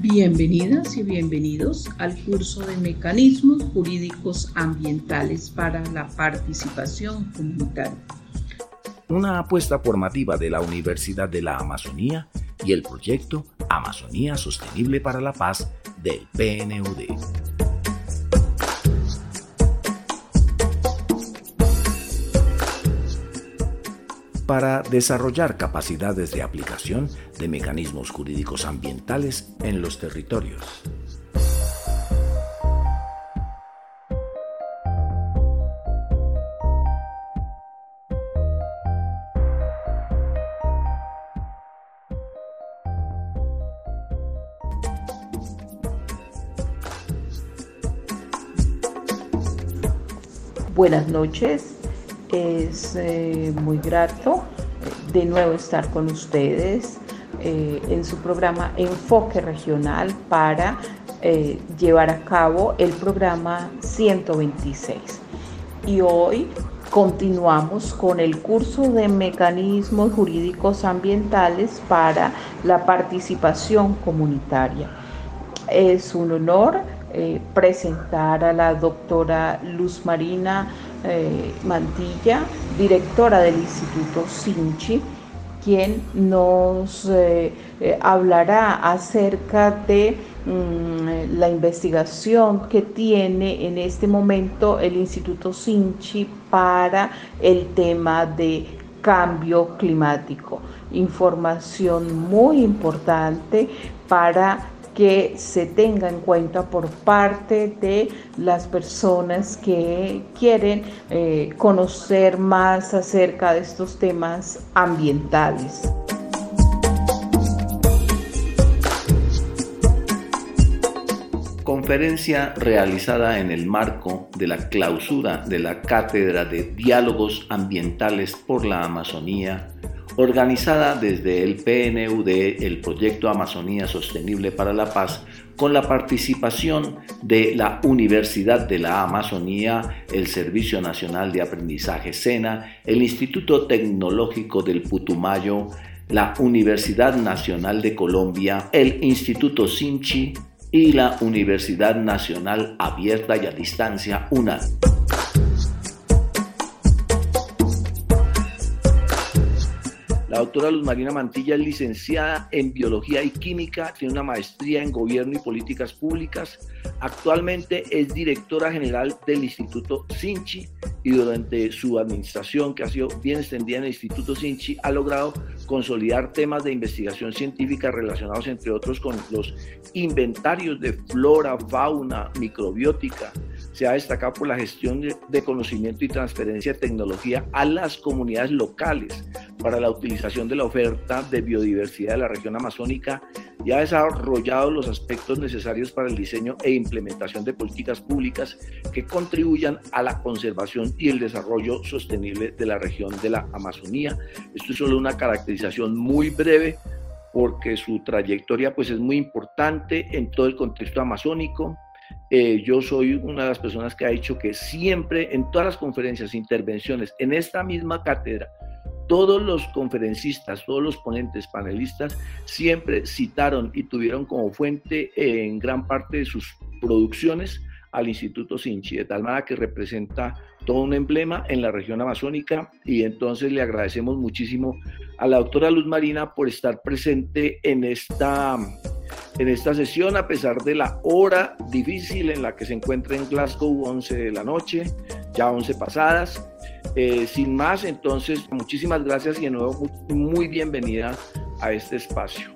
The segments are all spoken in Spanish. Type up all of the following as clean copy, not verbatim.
Bienvenidas y bienvenidos al curso de Mecanismos Jurídicos Ambientales para la Participación Comunitaria. Una apuesta formativa de la Universidad de la Amazonía y el proyecto Amazonía Sostenible para la Paz del PNUD. Para desarrollar capacidades de aplicación de mecanismos jurídicos ambientales en los territorios. Buenas noches. Es muy grato de nuevo estar con ustedes en su programa Enfoque Regional para llevar a cabo el programa 126. Y hoy continuamos con el curso de Mecanismos Jurídicos Ambientales para la Participación Comunitaria. Es un honor presentar a la doctora Luz Marina Mantilla, directora del Instituto Sinchi, quien nos hablará acerca de la investigación que tiene en este momento el Instituto Sinchi para el tema de cambio climático. Información muy importante para que se tenga en cuenta por parte de las personas que quieren conocer más acerca de estos temas ambientales. Conferencia realizada en el marco de la clausura de la Cátedra de Diálogos Ambientales por la Amazonía, organizada desde el PNUD, el proyecto Amazonía Sostenible para la Paz, con la participación de la Universidad de la Amazonía, el Servicio Nacional de Aprendizaje SENA, el Instituto Tecnológico del Putumayo, la Universidad Nacional de Colombia, el Instituto Sinchi y la Universidad Nacional Abierta y a Distancia UNAD. La doctora Luz Marina Mantilla es licenciada en Biología y Química, tiene una maestría en Gobierno y Políticas Públicas. Actualmente es directora general del Instituto Sinchi y durante su administración, que ha sido bien extendida en el Instituto Sinchi, ha logrado consolidar temas de investigación científica relacionados, entre otros, con los inventarios de flora, fauna, microbiótica. Se ha destacado por la gestión de conocimiento y transferencia de tecnología a las comunidades locales para la utilización de la oferta de biodiversidad de la región amazónica y ha desarrollado los aspectos necesarios para el diseño e implementación de políticas públicas que contribuyan a la conservación y el desarrollo sostenible de la región de la Amazonía. Esto es solo una caracterización muy breve porque su trayectoria pues, es muy importante en todo el contexto amazónico. Yo soy una de las personas que ha dicho que siempre en todas las conferencias, intervenciones, en esta misma cátedra, todos los conferencistas, todos los ponentes, panelistas, siempre citaron y tuvieron como fuente en gran parte de sus producciones al Instituto Sinchi, de tal manera que representa todo un emblema en la región amazónica, y entonces le agradecemos muchísimo a la doctora Luz Marina por estar presente en esta sesión, a pesar de la hora difícil en la que se encuentra en Glasgow, 11 de la noche, ya 11 pasadas. Sin más, entonces, muchísimas gracias y de nuevo muy bienvenida a este espacio.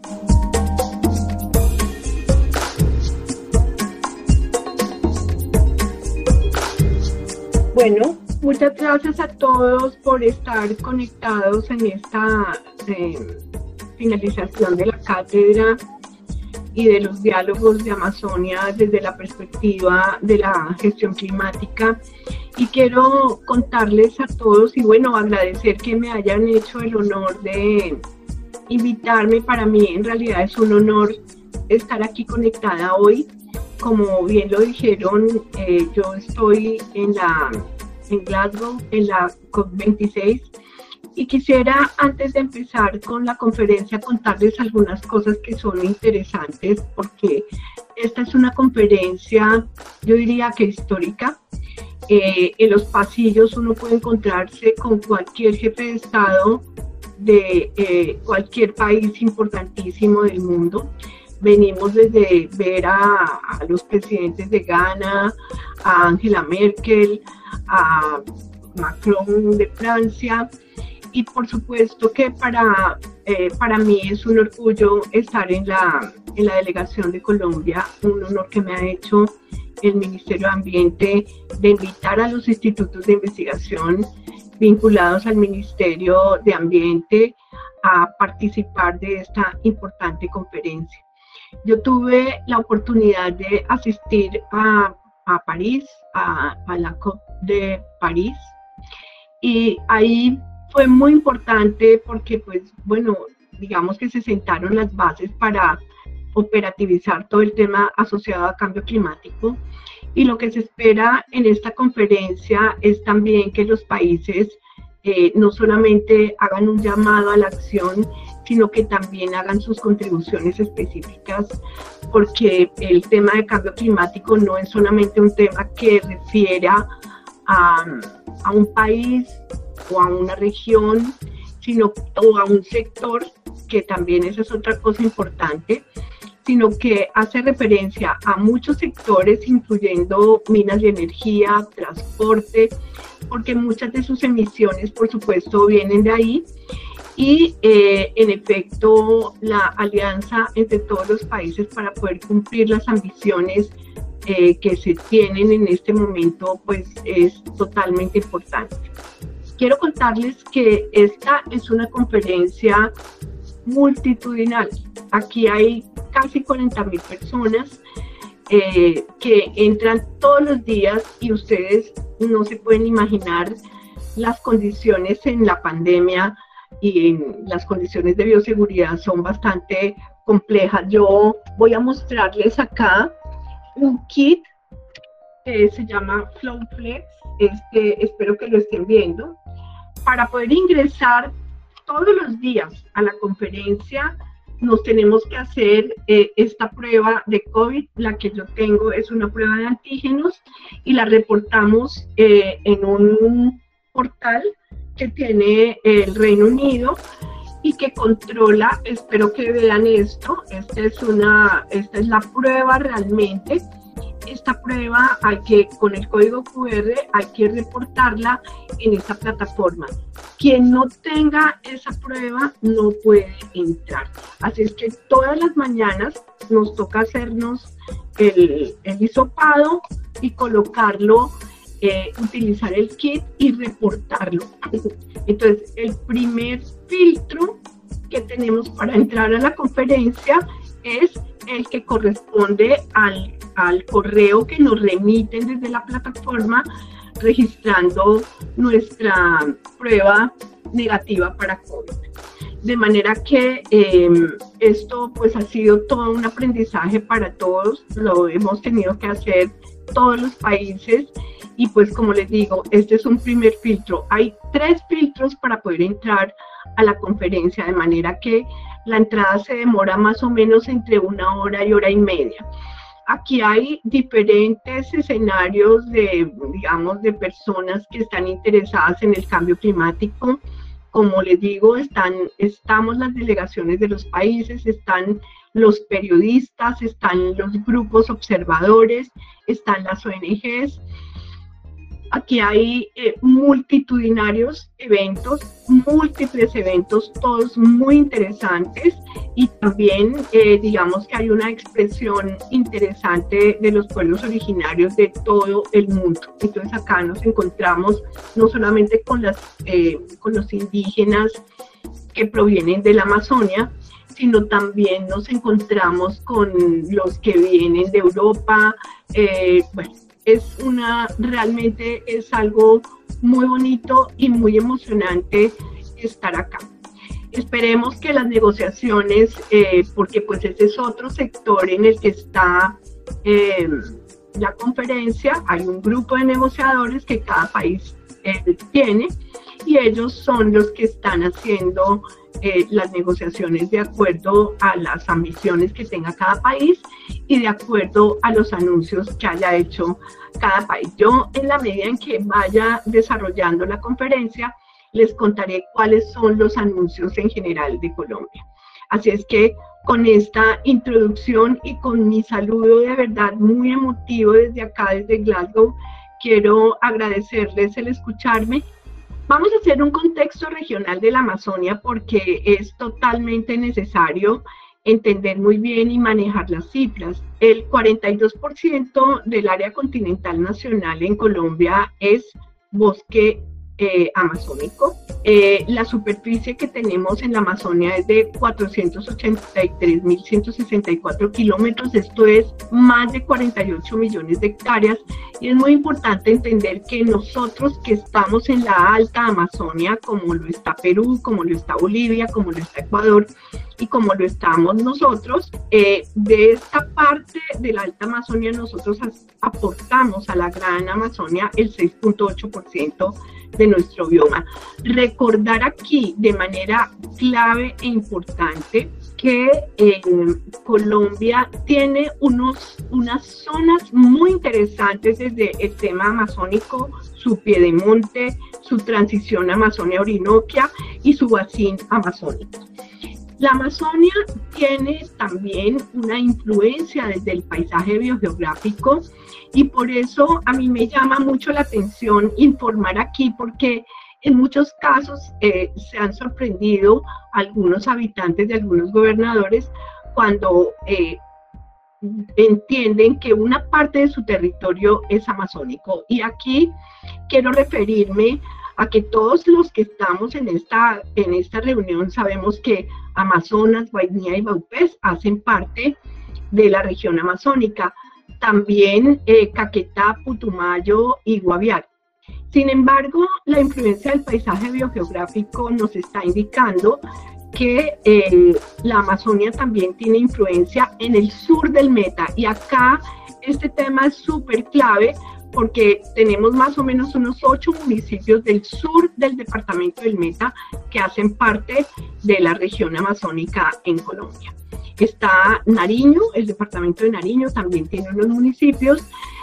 Bueno, muchas gracias a todos por estar conectados en esta finalización de la cátedra y de los diálogos de Amazonia desde la perspectiva de la gestión climática. Y quiero contarles a todos y bueno, agradecer que me hayan hecho el honor de invitarme. Para mí en realidad es un honor estar aquí conectada hoy. Como bien lo dijeron, yo estoy en Glasgow, en la COP26, Y quisiera, antes de empezar con la conferencia, contarles algunas cosas que son interesantes, porque esta es una conferencia, yo diría que histórica. En los pasillos uno puede encontrarse con cualquier jefe de Estado de cualquier país importantísimo del mundo. Venimos desde ver a los presidentes de Ghana, a Angela Merkel, a Macron de Francia, y por supuesto que para mí es un orgullo estar en la delegación de Colombia, un honor que me ha hecho el Ministerio de Ambiente de invitar a los institutos de investigación vinculados al Ministerio de Ambiente a participar de esta importante conferencia. Yo tuve la oportunidad de asistir a París, a la COP de París, y ahí fue muy importante porque, pues, bueno, digamos que se sentaron las bases para operativizar todo el tema asociado a cambio climático, y lo que se espera en esta conferencia es también que los países no solamente hagan un llamado a la acción, sino que también hagan sus contribuciones específicas, porque el tema de cambio climático no es solamente un tema que refiera a un país o a una región, sino o a un sector, que también esa es otra cosa importante, sino que hace referencia a muchos sectores, incluyendo minas de energía, transporte, porque muchas de sus emisiones, por supuesto, vienen de ahí. Y en efecto, la alianza entre todos los países para poder cumplir las ambiciones que se tienen en este momento, pues es totalmente importante. Quiero contarles que esta es una conferencia multitudinal. Aquí hay casi 40.000 personas que entran todos los días, y ustedes no se pueden imaginar las condiciones en la pandemia y en las condiciones de bioseguridad son bastante complejas. Yo voy a mostrarles acá un kit que se llama FlowFlex, espero que lo estén viendo. Para poder ingresar todos los días a la conferencia, nos tenemos que hacer esta prueba de COVID. La que yo tengo es una prueba de antígenos y la reportamos en un portal que tiene el Reino Unido y que controla, espero que vean esto, esta es la prueba realmente. Esta prueba con el código QR hay que reportarla en esa plataforma. Quien no tenga esa prueba no puede entrar. Así es que todas las mañanas nos toca hacernos el hisopado y colocarlo, utilizar el kit y reportarlo. Entonces, el primer filtro que tenemos para entrar a la conferencia es el que corresponde al correo que nos remiten desde la plataforma registrando nuestra prueba negativa para COVID. De manera que esto pues ha sido todo un aprendizaje para todos, lo hemos tenido que hacer todos los países y pues como les digo, este es un primer filtro. Hay 3 filtros para poder entrar a la conferencia, de manera que la entrada se demora más o menos entre 1 hora y 1 hora y media. Aquí hay diferentes escenarios digamos, de personas que están interesadas en el cambio climático. Como les digo, estamos las delegaciones de los países, están los periodistas, están los grupos observadores, están las ONGs. Aquí hay multitudinarios eventos, múltiples eventos, todos muy interesantes, y también digamos que hay una expresión interesante de los pueblos originarios de todo el mundo. Entonces acá nos encontramos no solamente con los indígenas que provienen de la Amazonia, sino también nos encontramos con los que vienen de Europa. Bueno, realmente es algo muy bonito y muy emocionante estar acá. Esperemos que las negociaciones, porque pues ese es otro sector en el que está la conferencia, hay un grupo de negociadores que cada país tiene, y ellos son los que están haciendo las negociaciones de acuerdo a las ambiciones que tenga cada país y de acuerdo a los anuncios que haya hecho cada país. Yo, en la medida en que vaya desarrollando la conferencia, les contaré cuáles son los anuncios en general de Colombia. Así es que con esta introducción y con mi saludo de verdad muy emotivo desde acá, desde Glasgow, quiero agradecerles el escucharme. Vamos a hacer un contexto regional de la Amazonia porque es totalmente necesario entender muy bien y manejar las cifras. El 42% del área continental nacional en Colombia es bosque amazónico. La superficie que tenemos en la Amazonia es de 483.164 kilómetros, esto es más de 48 millones de hectáreas, y es muy importante entender que nosotros que estamos en la alta Amazonia, como lo está Perú, como lo está Bolivia, como lo está Ecuador y como lo estamos nosotros, de esta parte de la alta Amazonia nosotros aportamos a la gran Amazonia el 6.8% de nuestro bioma. Recordar aquí de manera clave e importante que Colombia tiene unas zonas muy interesantes desde el tema amazónico, su piedemonte, su transición Amazonia-Orinoquia y su bacín amazónico. La Amazonia tiene también una influencia desde el paisaje biogeográfico y por eso a mí me llama mucho la atención informar aquí, porque en muchos casos se han sorprendido algunos habitantes de algunos gobernadores cuando entienden que una parte de su territorio es amazónico. Y aquí quiero referirme a que todos los que estamos en esta reunión sabemos que Amazonas, Guainía y Vaupés hacen parte de la región amazónica, también Caquetá, Putumayo y Guaviare. Sin embargo, la influencia del paisaje biogeográfico nos está indicando que la Amazonia también tiene influencia en el sur del Meta, y acá este tema es súper clave porque tenemos más o menos unos 8 municipios del sur del departamento del Meta que hacen parte de la región amazónica en Colombia. Está Nariño, el departamento de Nariño también tiene unos municipios.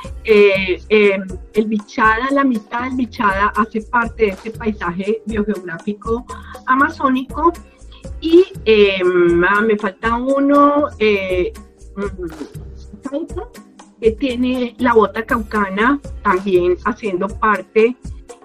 El Bichada, la mitad del Bichada hace parte de ese paisaje biogeográfico amazónico. Y me falta uno, que tiene la bota caucana también haciendo parte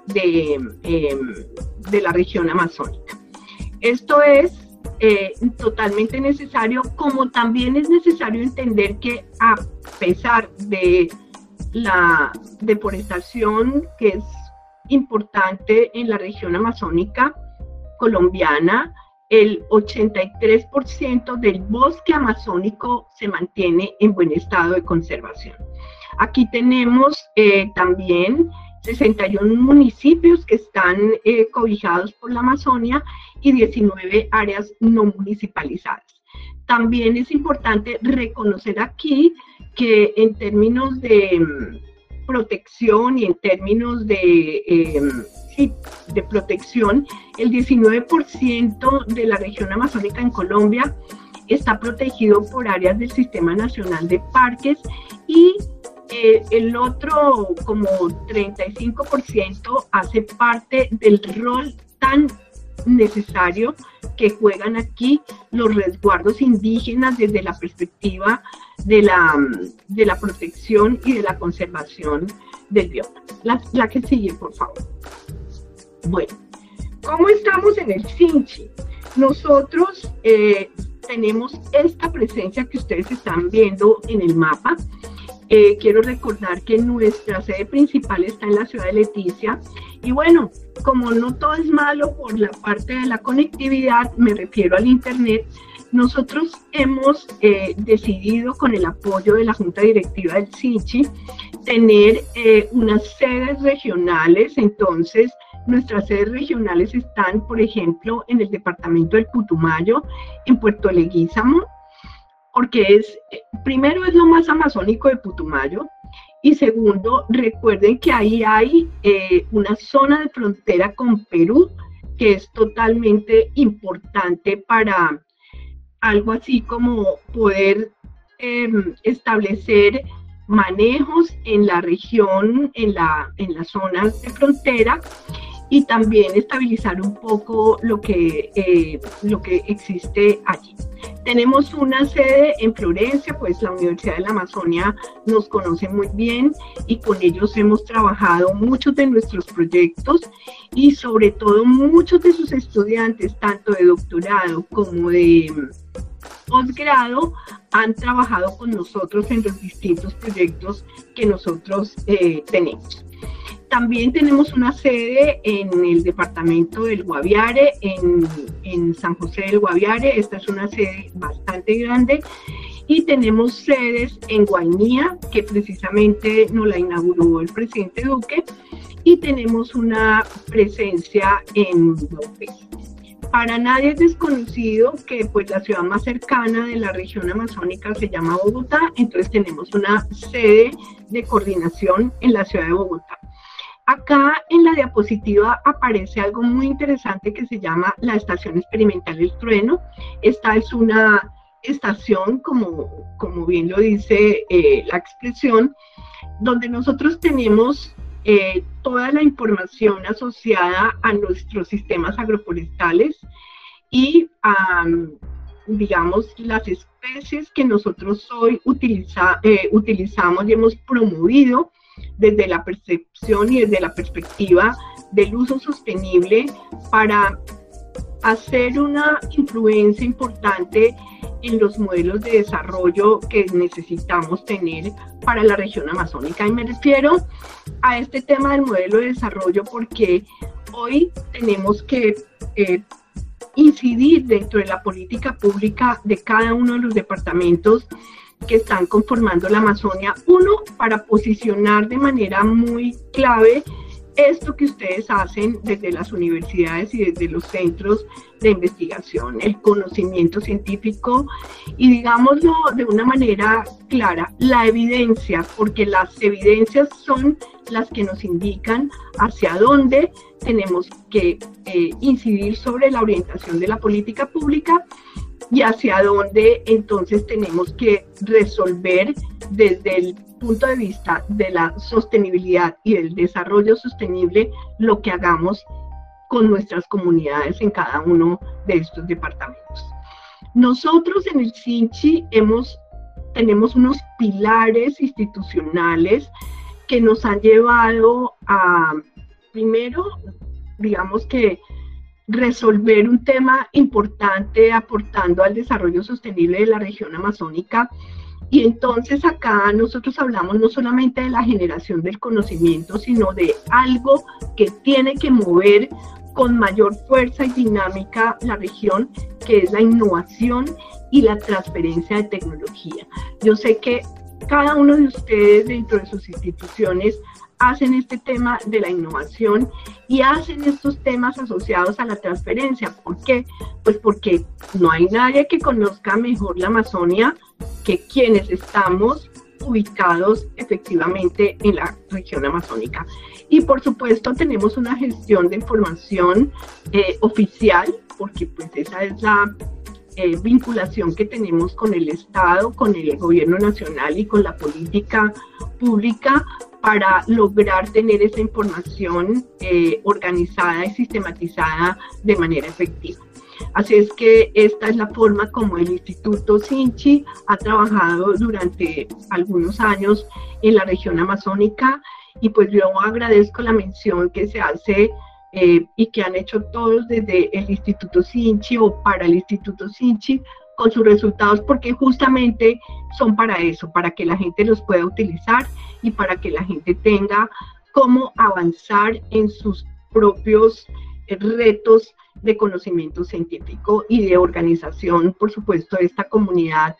de la región amazónica. Esto es totalmente necesario, como también es necesario entender que a pesar de la deforestación que es importante en la región amazónica colombiana, el 83% del bosque amazónico se mantiene en buen estado de conservación. Aquí tenemos también 61 municipios que están cobijados por la Amazonia y 19 áreas no municipalizadas. También es importante reconocer aquí que en términos de protección y en términos de protección, el 19% de la región amazónica en Colombia está protegido por áreas del Sistema Nacional de Parques, y el otro, como 35%, hace parte del rol tan necesario que juegan aquí los resguardos indígenas desde la perspectiva de la protección y de la conservación del bioma. La que sigue, por favor. Bueno, ¿cómo estamos en el Sinchi? Nosotros tenemos esta presencia que ustedes están viendo en el mapa. Quiero recordar que nuestra sede principal está en la ciudad de Leticia, y bueno, como no todo es malo por la parte de la conectividad, me refiero al internet, nosotros hemos decidido, con el apoyo de la Junta Directiva del Sinchi, tener unas sedes regionales. Entonces, nuestras sedes regionales están, por ejemplo, en el departamento del Putumayo, en Puerto Leguízamo, porque primero es lo más amazónico de Putumayo, Y segundo, recuerden que ahí hay una zona de frontera con Perú que es totalmente importante para algo así como poder establecer manejos en la región, en las zonas de frontera, y también estabilizar un poco lo que existe allí. Tenemos una sede en Florencia, pues la Universidad de la Amazonia nos conoce muy bien y con ellos hemos trabajado muchos de nuestros proyectos y sobre todo muchos de sus estudiantes, tanto de doctorado como de posgrado, han trabajado con nosotros en los distintos proyectos que nosotros tenemos. También tenemos una sede en el departamento del Guaviare, en San José del Guaviare. Esta es una sede bastante grande. Y tenemos sedes en Guainía, que precisamente nos la inauguró el presidente Duque. Y tenemos una presencia en López. Para nadie es desconocido que pues, la ciudad más cercana de la región amazónica se llama Bogotá. Entonces tenemos una sede de coordinación en la ciudad de Bogotá. Acá en la diapositiva aparece algo muy interesante que se llama la Estación Experimental El Trueno. Esta es una estación, como bien lo dice la expresión, donde nosotros tenemos toda la información asociada a nuestros sistemas agroforestales y digamos, las especies que nosotros hoy utilizamos y hemos promovido desde la percepción y desde la perspectiva del uso sostenible para hacer una influencia importante en los modelos de desarrollo que necesitamos tener para la región amazónica. Y me refiero a este tema del modelo de desarrollo porque hoy tenemos que incidir dentro de la política pública de cada uno de los departamentos que están conformando la Amazonia. Uno, para posicionar de manera muy clave esto que ustedes hacen desde las universidades y desde los centros de investigación, el conocimiento científico y digámoslo de una manera clara, la evidencia, porque las evidencias son las que nos indican hacia dónde tenemos que incidir sobre la orientación de la política pública y hacia dónde entonces tenemos que resolver desde el punto de vista de la sostenibilidad y del desarrollo sostenible lo que hagamos con nuestras comunidades en cada uno de estos departamentos. Nosotros en el CINCHI tenemos unos pilares institucionales que nos han llevado a, primero, digamos que resolver un tema importante aportando al desarrollo sostenible de la región amazónica. Y entonces acá nosotros hablamos no solamente de la generación del conocimiento, sino de algo que tiene que mover con mayor fuerza y dinámica la región, que es la innovación y la transferencia de tecnología. Yo sé que cada uno de ustedes dentro de sus instituciones hacen este tema de la innovación y hacen estos temas asociados a la transferencia. ¿Por qué? Pues porque no hay nadie que conozca mejor la Amazonia que quienes estamos ubicados efectivamente en la región amazónica. Y por supuesto tenemos una gestión de información oficial, porque pues esa es la vinculación que tenemos con el Estado, con el gobierno nacional y con la política pública para lograr tener esa información organizada y sistematizada de manera efectiva. Así es que esta es la forma como el Instituto CINCHI ha trabajado durante algunos años en la región amazónica y pues yo agradezco la mención que se hace y que han hecho todos desde el Instituto CINCHI o para el Instituto CINCHI con sus resultados, porque justamente son para eso, para que la gente los pueda utilizar y para que la gente tenga cómo avanzar en sus propios retos de conocimiento científico y de organización, por supuesto, de esta comunidad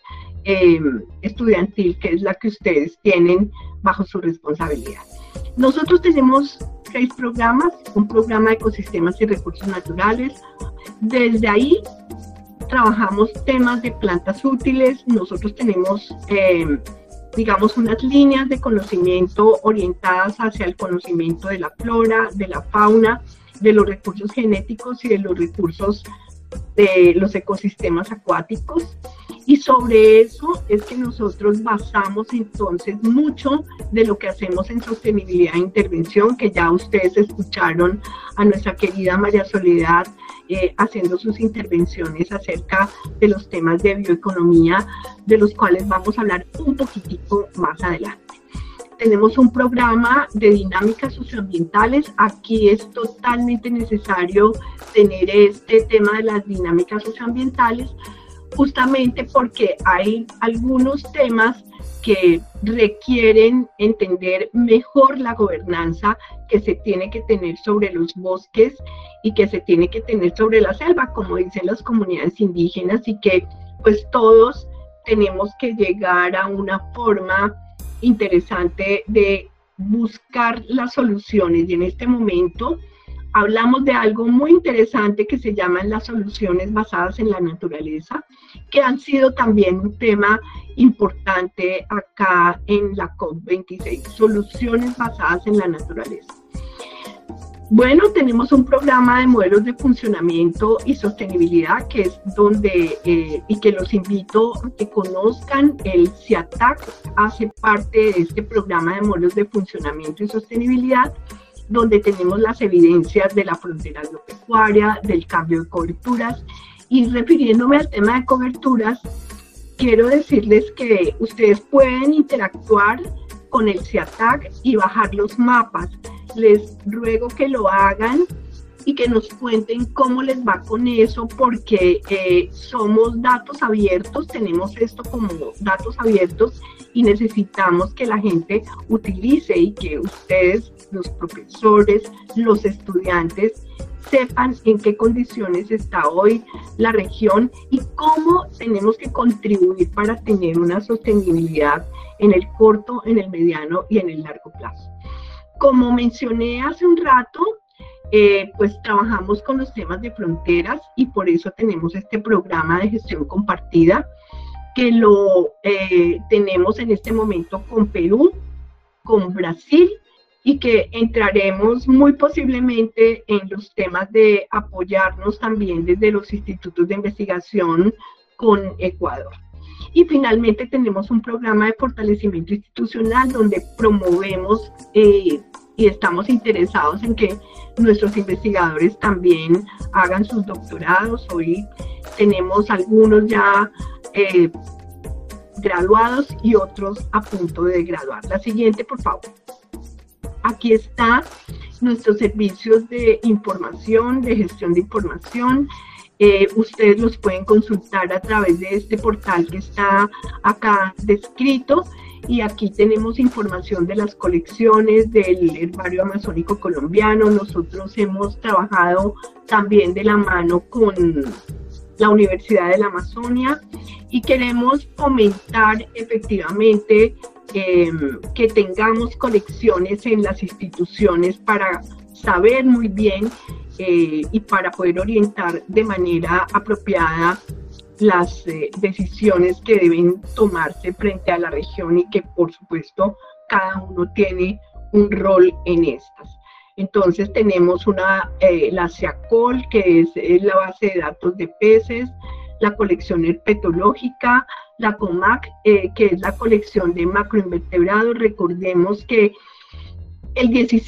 estudiantil que es la que ustedes tienen bajo su responsabilidad. Nosotros tenemos 6 programas, un programa de ecosistemas y recursos naturales. Desde ahí trabajamos temas de plantas útiles. Nosotros tenemos digamos, unas líneas de conocimiento orientadas hacia el conocimiento de la flora, de la fauna, de los recursos genéticos y de los recursos de los ecosistemas acuáticos. Y sobre eso es que nosotros basamos entonces mucho de lo que hacemos en sostenibilidad e intervención, que ya ustedes escucharon a nuestra querida María Soledad haciendo sus intervenciones acerca de los temas de bioeconomía, de los cuales vamos a hablar un poquitico más adelante. Tenemos un programa de dinámicas socioambientales. Aquí es totalmente necesario tener este tema de las dinámicas socioambientales, justamente porque hay algunos temas que requieren entender mejor la gobernanza que se tiene que tener sobre los bosques y que se tiene que tener sobre la selva, como dicen las comunidades indígenas, y que pues todos tenemos que llegar a una forma interesante de buscar las soluciones. Y en este momento hablamos de algo muy interesante que se llaman las soluciones basadas en la naturaleza, que han sido también un tema importante acá en la COP26, soluciones basadas en la naturaleza. Bueno, tenemos un programa de modelos de funcionamiento y sostenibilidad, que es donde, y que los invito a que conozcan, el CIATAC hace parte de este programa de modelos de funcionamiento y sostenibilidad, donde tenemos las evidencias de la frontera agropecuaria, del cambio de coberturas. Y refiriéndome al tema de coberturas, quiero decirles que ustedes pueden interactuar con el CIATAC y bajar los mapas. Les ruego que lo hagan y que nos cuenten cómo les va con eso, porque somos datos abiertos, tenemos esto como datos abiertos y necesitamos que la gente utilice y que ustedes, los profesores, los estudiantes, sepan en qué condiciones está hoy la región y cómo tenemos que contribuir para tener una sostenibilidad en el corto, en el mediano y en el largo plazo. Como mencioné hace un rato, pues trabajamos con los temas de fronteras y por eso tenemos este programa de gestión compartida que lo tenemos en este momento con Perú, con Brasil, y que entraremos muy posiblemente en los temas de apoyarnos también desde los institutos de investigación con Ecuador. Y finalmente tenemos un programa de fortalecimiento institucional donde promovemos y estamos interesados en que nuestros investigadores también hagan sus doctorados. Hoy tenemos algunos ya graduados y otros a punto de graduar. La siguiente, por favor. Aquí está nuestros servicios de información, de gestión de información. Ustedes los pueden consultar a través de este portal que está acá descrito. Y aquí tenemos información de las colecciones del Herbario Amazónico Colombiano. Nosotros hemos trabajado también de la mano con la Universidad de la Amazonia y queremos fomentar efectivamente que tengamos colecciones en las instituciones para saber muy bien y para poder orientar de manera apropiada las decisiones que deben tomarse frente a la región y que por supuesto cada uno tiene un rol en estas. Entonces tenemos la CIACOL, que es la base de datos de peces, la colección herpetológica, la COMAC, que es la colección de macroinvertebrados. Recordemos que el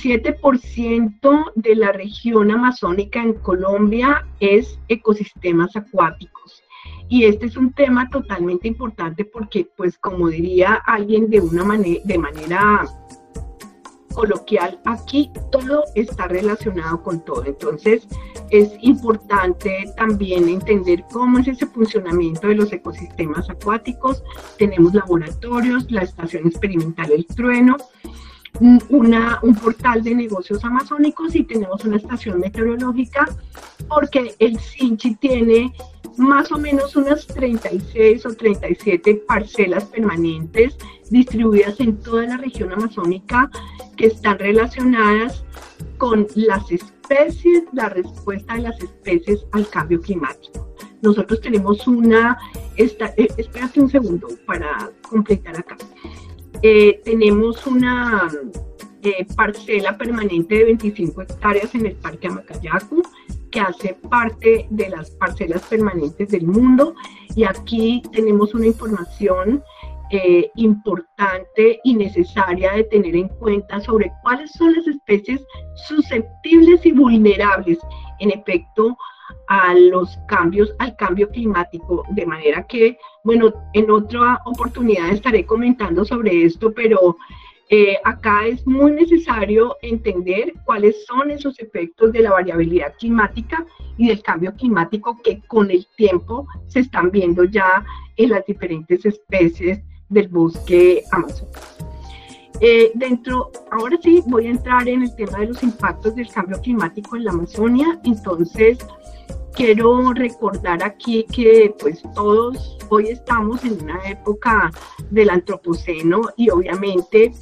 17% de la región amazónica en Colombia es ecosistemas acuáticos. Y este es un tema totalmente importante porque, pues, como diría alguien de manera coloquial, aquí todo está relacionado con todo. Entonces, es importante también entender cómo es ese funcionamiento de los ecosistemas acuáticos. Tenemos laboratorios, la Estación Experimental El Trueno, un portal de negocios amazónicos y tenemos una estación meteorológica porque el Sinchi tiene más o menos unas 36 o 37 parcelas permanentes distribuidas en toda la región amazónica que están relacionadas con las especies, la respuesta de las especies al cambio climático. Nosotros tenemos espérate un segundo para completar acá. Tenemos una parcela permanente de 25 hectáreas en el Parque Amacayacu, que hace parte de las parcelas permanentes del mundo, y aquí tenemos una información importante y necesaria de tener en cuenta sobre cuáles son las especies susceptibles y vulnerables en efecto a los cambios, al cambio climático, de manera que, bueno, en otra oportunidad estaré comentando sobre esto, pero acá es muy necesario entender cuáles son esos efectos de la variabilidad climática y del cambio climático que con el tiempo se están viendo ya en las diferentes especies del bosque amazónico. Ahora sí voy a entrar en el tema de los impactos del cambio climático en la Amazonia. Entonces, quiero recordar aquí que pues todos hoy estamos en una época del antropoceno y obviamente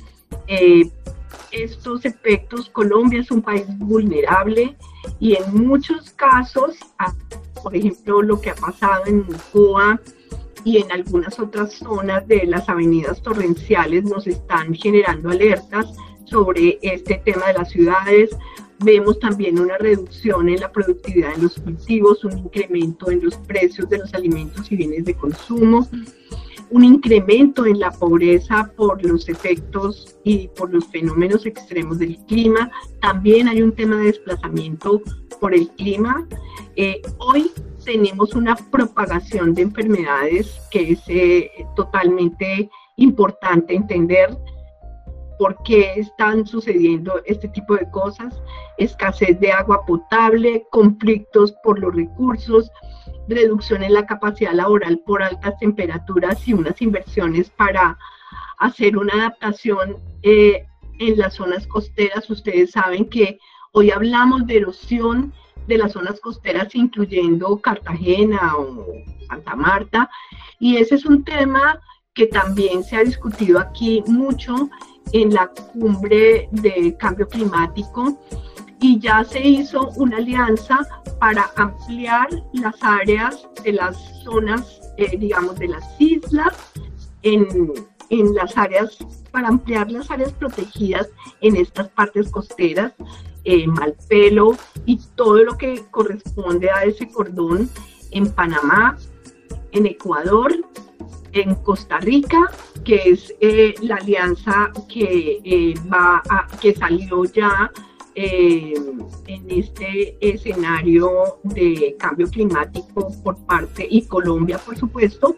estos efectos, Colombia es un país vulnerable y en muchos casos, por ejemplo, lo que ha pasado en Cuba y en algunas otras zonas de las avenidas torrenciales nos están generando alertas sobre este tema de las ciudades. Vemos también una reducción en la productividad de los cultivos, un incremento en los precios de los alimentos y bienes de consumo, un incremento en la pobreza por los efectos y por los fenómenos extremos del clima. También hay un tema de desplazamiento por el clima. Hoy tenemos una propagación de enfermedades que es totalmente importante entender por qué están sucediendo este tipo de cosas: escasez de agua potable, conflictos por los recursos, reducción en la capacidad laboral por altas temperaturas y unas inversiones para hacer una adaptación en las zonas costeras. Ustedes saben que hoy hablamos de erosión de las zonas costeras, incluyendo Cartagena o Santa Marta, y ese es un tema que también se ha discutido aquí mucho en la cumbre de cambio climático, y ya se hizo una alianza para ampliar las áreas de las zonas, digamos, de las islas, en las áreas, para ampliar las áreas protegidas en estas partes costeras, Malpelo y todo lo que corresponde a ese cordón, en Panamá, en Ecuador, en Costa Rica, que es la alianza que que salió ya en este escenario de cambio climático por parte, y Colombia, por supuesto,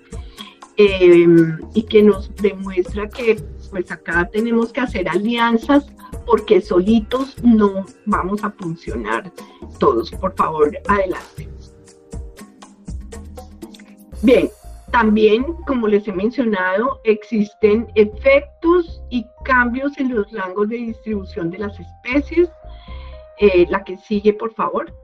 y que nos demuestra que pues acá tenemos que hacer alianzas porque solitos no vamos a funcionar todos. Por favor, adelante. Bien. También, como les he mencionado, existen efectos y cambios en los rangos de distribución de las especies. La que sigue, por favor.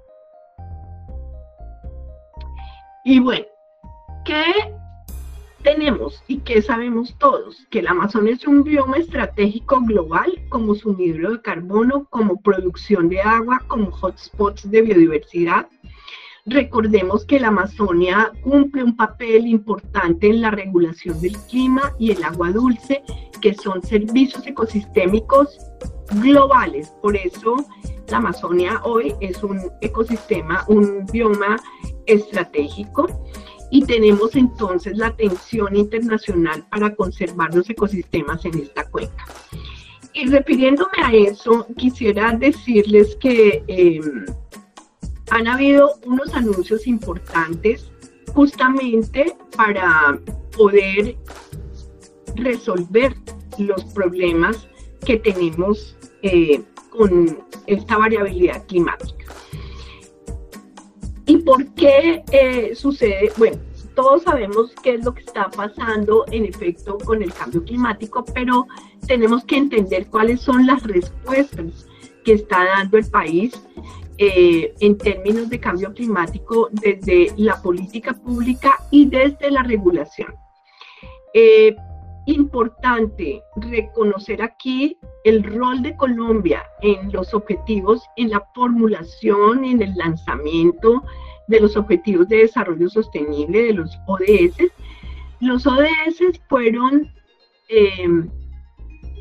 Y bueno, ¿qué tenemos y qué sabemos todos? Que la Amazonia es un bioma estratégico global como sumidero de carbono, como producción de agua, como hotspots de biodiversidad. Recordemos que la Amazonia cumple un papel importante en la regulación del clima y el agua dulce, que son servicios ecosistémicos globales. Por eso la Amazonia hoy es un ecosistema, un bioma estratégico, y tenemos entonces la atención internacional para conservar los ecosistemas en esta cuenca. Y refiriéndome a eso, quisiera decirles que han habido unos anuncios importantes justamente para poder resolver los problemas que tenemos con esta variabilidad climática. ¿Y por qué sucede? Bueno, todos sabemos qué es lo que está pasando en efecto con el cambio climático, pero tenemos que entender cuáles son las respuestas que está dando el país en términos de cambio climático desde la política pública y desde la regulación. Importante reconocer aquí el rol de Colombia en los objetivos, en la formulación, en el lanzamiento de los Objetivos de Desarrollo Sostenible, de los ODS. Los ODS fueron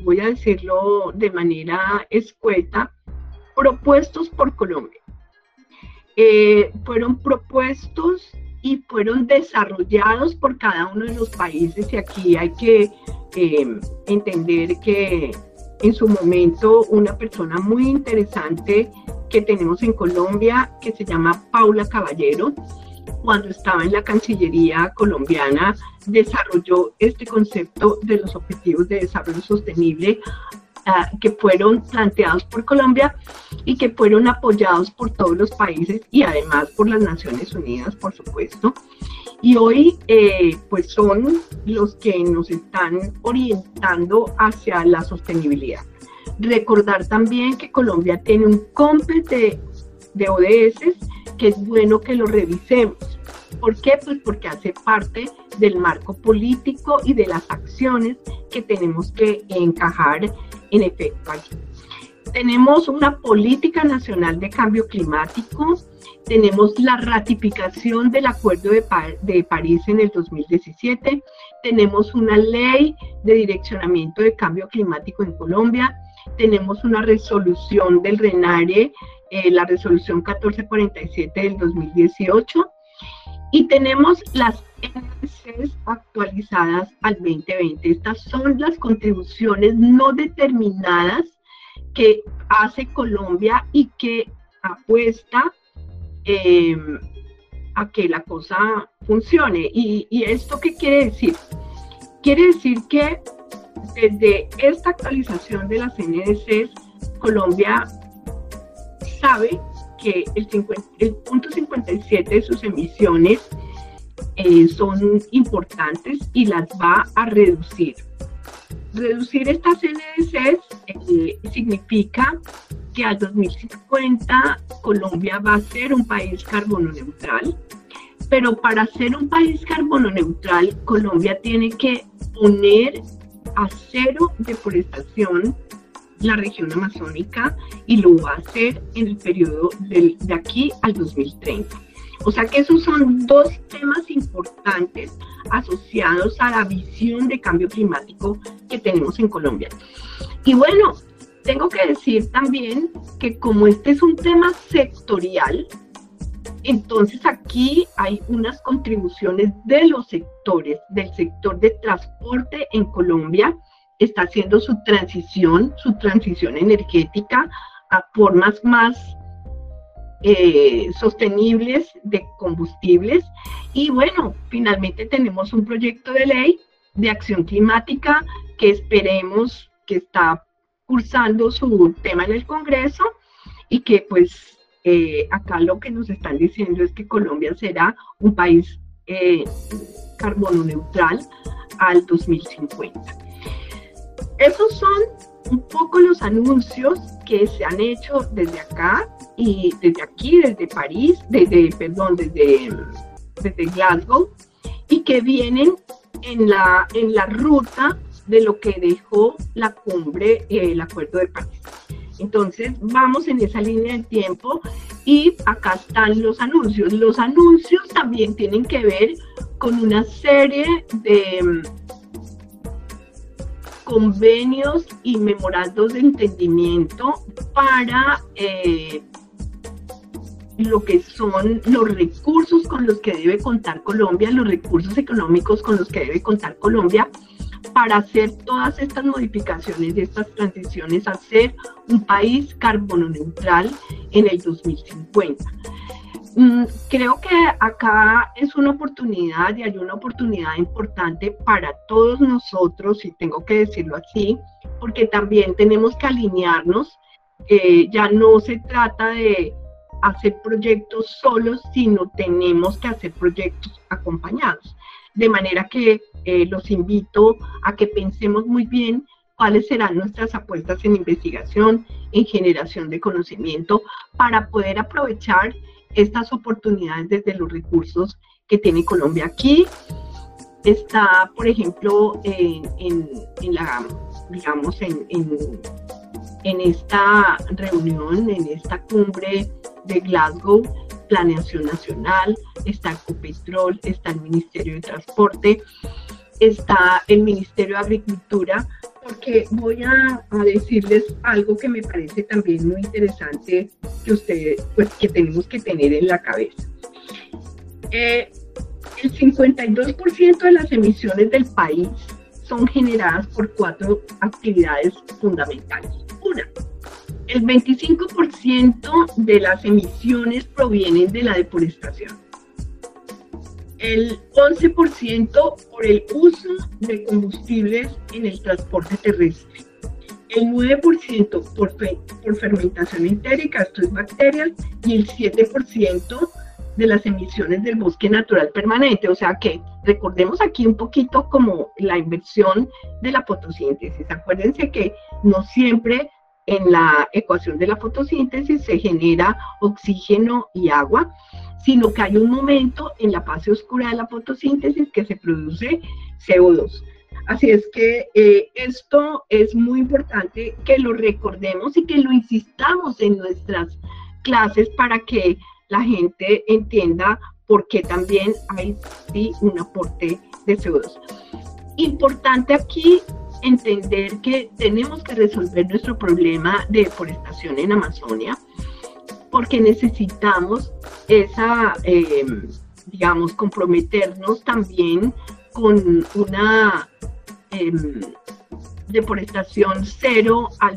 voy a decirlo de manera escueta, propuestos por Colombia. Fueron propuestos y fueron desarrollados por cada uno de los países, y aquí hay que entender que en su momento una persona muy interesante que tenemos en Colombia, que se llama Paula Caballero, cuando estaba en la Cancillería colombiana, desarrolló este concepto de los Objetivos de Desarrollo Sostenible, que fueron planteados por Colombia y que fueron apoyados por todos los países y además por las Naciones Unidas, por supuesto. Y hoy pues son los que nos están orientando hacia la sostenibilidad. Recordar también que Colombia tiene un COMPES de ODS, que es bueno que lo revisemos. ¿Por qué? Pues porque hace parte del marco político y de las acciones que tenemos que encajar en efecto allí. Tenemos una política nacional de cambio climático, tenemos la ratificación del Acuerdo de París en el 2017, tenemos una ley de direccionamiento de cambio climático en Colombia, tenemos una resolución del RENARE, la resolución 1447 del 2018, y tenemos las NDCs actualizadas al 2020. Estas son las contribuciones no determinadas que hace Colombia y que apuesta a que la cosa funcione. ¿Y esto qué quiere decir? Quiere decir que desde esta actualización de las NDCs, Colombia sabe que el punto 57 de sus emisiones son importantes y las va a reducir. Reducir estas NDCs significa que al 2050 Colombia va a ser un país carbono neutral, pero para ser un país carbono neutral, Colombia tiene que poner a cero deforestación la región amazónica, y lo va a hacer en el periodo de aquí al 2030. O sea que esos son dos temas importantes asociados a la visión de cambio climático que tenemos en Colombia. Y bueno, tengo que decir también que como este es un tema sectorial, entonces aquí hay unas contribuciones de los sectores, del sector de transporte en Colombia, está haciendo su transición energética a formas más sostenibles de combustibles. Y bueno, finalmente tenemos un proyecto de ley de acción climática que esperemos que está cursando su tema en el Congreso, y que pues acá lo que nos están diciendo es que Colombia será un país carbono neutral al 2050. Esos son un poco los anuncios que se han hecho desde acá y desde aquí, desde París, desde Glasgow, y que vienen en la ruta de lo que dejó la cumbre, el Acuerdo de París. Entonces vamos en esa línea de tiempo y acá están los anuncios. Los anuncios también tienen que ver con una serie de convenios y memorandos de entendimiento para lo que son los recursos con los que debe contar Colombia, los recursos económicos con los que debe contar Colombia para hacer todas estas modificaciones y estas transiciones a ser un país carbono neutral en el 2050. Creo que acá es una oportunidad, y hay una oportunidad importante para todos nosotros, y tengo que decirlo así, porque también tenemos que alinearnos. Ya no se trata de hacer proyectos solos, sino tenemos que hacer proyectos acompañados. De manera que los invito a que pensemos muy bien cuáles serán nuestras apuestas en investigación, en generación de conocimiento, para poder aprovechar estas oportunidades desde los recursos que tiene Colombia. Aquí está, por ejemplo, en esta reunión, en esta cumbre de Glasgow, Planeación Nacional, está Ecopetrol, está el Ministerio de Transporte, está el Ministerio de Agricultura, porque voy a decirles algo que me parece también muy interesante que ustedes, pues, que tenemos que tener en la cabeza. El 52% de las emisiones del país son generadas por 4 actividades fundamentales. Una, el 25% de las emisiones provienen de la deforestación. El 11% por el uso de combustibles en el transporte terrestre. El 9% por fermentación entérica, esto es bacterias, y el 7% de las emisiones del bosque natural permanente. O sea que recordemos aquí un poquito como la inversión de la fotosíntesis. Acuérdense que no siempre en la ecuación de la fotosíntesis se genera oxígeno y agua, sino que hay un momento en la fase oscura de la fotosíntesis que se produce CO2. Así es que esto es muy importante que lo recordemos y que lo insistamos en nuestras clases para que la gente entienda por qué también hay sí, un aporte de CO2. Importante aquí entender que tenemos que resolver nuestro problema de deforestación en Amazonia, porque necesitamos digamos, comprometernos también con una deforestación cero al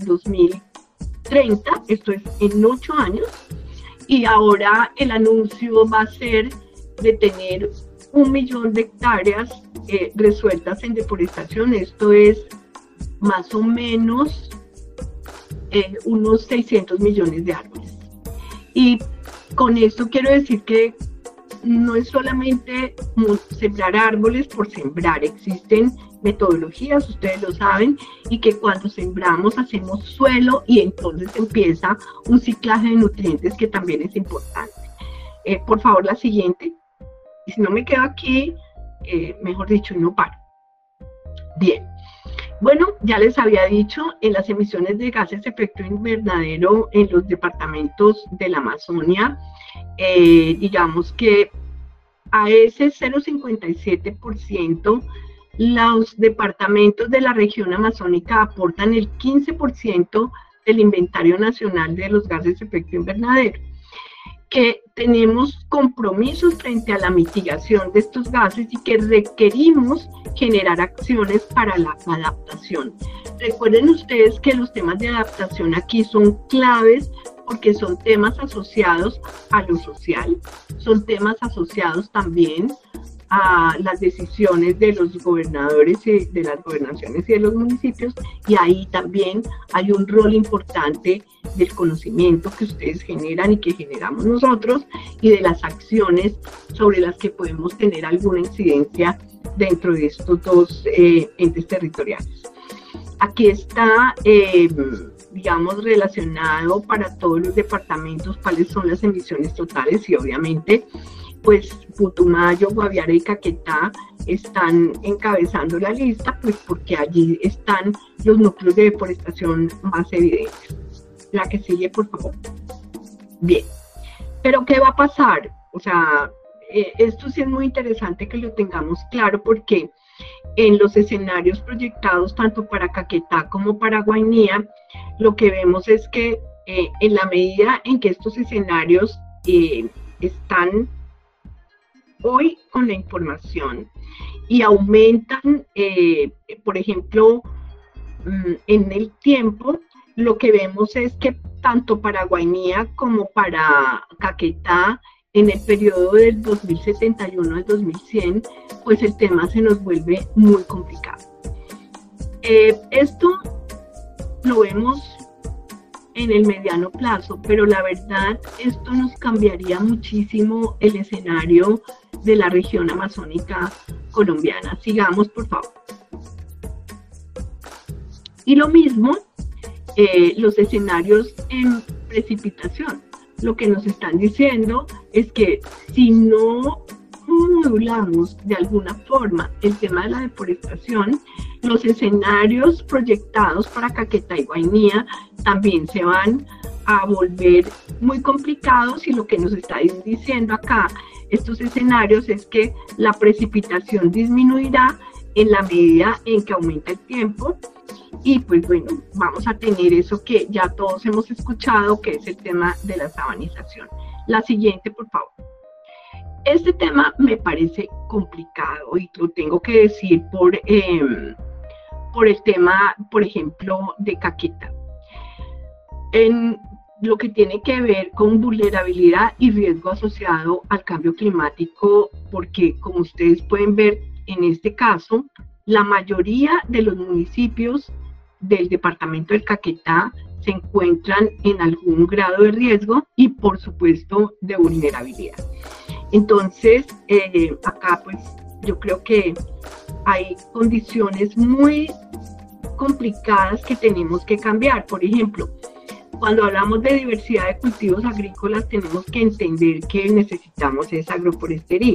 2030, esto es en 8 años, y ahora el anuncio va a ser de tener 1 millón de hectáreas resueltas en deforestación, esto es más o menos unos 600 millones de árboles. Y con esto quiero decir que no es solamente sembrar árboles por sembrar, existen metodologías, ustedes lo saben, y que cuando sembramos hacemos suelo y entonces empieza un ciclaje de nutrientes que también es importante. Por favor, la siguiente. Y si no me quedo aquí, mejor dicho, no paro. Bien. Bueno, ya les había dicho, en las emisiones de gases de efecto invernadero en los departamentos de la Amazonia, digamos que a ese 0,57%, los departamentos de la región amazónica aportan el 15% del inventario nacional de los gases de efecto invernadero, que tenemos compromisos frente a la mitigación de estos gases y que requerimos generar acciones para la adaptación. Recuerden ustedes que los temas de adaptación aquí son claves porque son temas asociados a lo social, son temas asociados también a las decisiones de los gobernadores y de las gobernaciones y de los municipios, y ahí también hay un rol importante del conocimiento que ustedes generan y que generamos nosotros, y de las acciones sobre las que podemos tener alguna incidencia dentro de estos dos entes territoriales. Aquí está, digamos, relacionado para todos los departamentos cuáles son las emisiones totales, y obviamente pues Putumayo, Guaviare y Caquetá están encabezando la lista, pues porque allí están los núcleos de deforestación más evidentes. La que sigue, por favor. Bien, pero ¿qué va a pasar? O sea, esto sí es muy interesante que lo tengamos claro, porque en los escenarios proyectados tanto para Caquetá como para Guainía, lo que vemos es que en la medida en que estos escenarios están hoy con la información y aumentan, por ejemplo, en el tiempo, lo que vemos es que tanto para Guainía como para Caquetá, en el periodo del 2071 al 2100, pues el tema se nos vuelve muy complicado. Esto lo vemos en el mediano plazo, pero la verdad esto nos cambiaría muchísimo el escenario de la región amazónica colombiana. Sigamos, por favor. Y lo mismo, los escenarios en precipitación. Lo que nos están diciendo es que si no modulamos de alguna forma el tema de la deforestación, los escenarios proyectados para Caquetá y Guainía también se van a volver muy complicados, y lo que nos está diciendo acá estos escenarios es que la precipitación disminuirá en la medida en que aumenta el tiempo, Y pues bueno, vamos a tener eso que ya todos hemos escuchado, que es el tema de la sabanización. La siguiente, por favor. Este tema me parece complicado y lo tengo que decir por el tema, por ejemplo, de Caquetá. En lo que tiene que ver con vulnerabilidad y riesgo asociado al cambio climático, porque como ustedes pueden ver en este caso, la mayoría de los municipios del departamento del Caquetá se encuentran en algún grado de riesgo y por supuesto de vulnerabilidad. Entonces, acá pues yo creo que hay condiciones muy complicadas que tenemos que cambiar. Por ejemplo, cuando hablamos de diversidad de cultivos agrícolas, tenemos que entender que necesitamos esa agroforestería.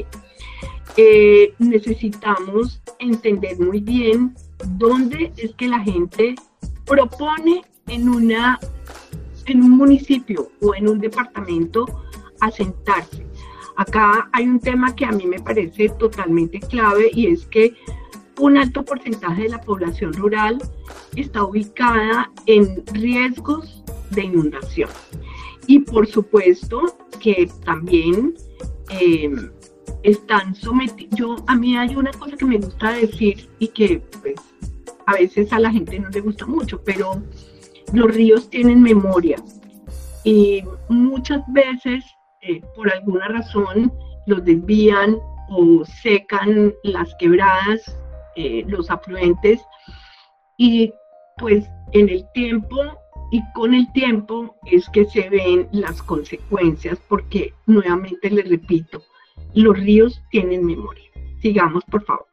Necesitamos entender muy bien dónde es que la gente propone en un municipio o en un departamento asentarse. Acá hay un tema que a mí me parece totalmente clave y es que un alto porcentaje de la población rural está ubicada en riesgos de inundación. Y por supuesto que también están sometidos. A mí hay una cosa que me gusta decir y que pues a veces a la gente no le gusta mucho, pero los ríos tienen memoria y muchas veces por alguna razón los desvían o secan las quebradas, los afluentes, y pues en el tiempo y con el tiempo es que se ven las consecuencias, porque nuevamente les repito, los ríos tienen memoria. Sigamos, por favor.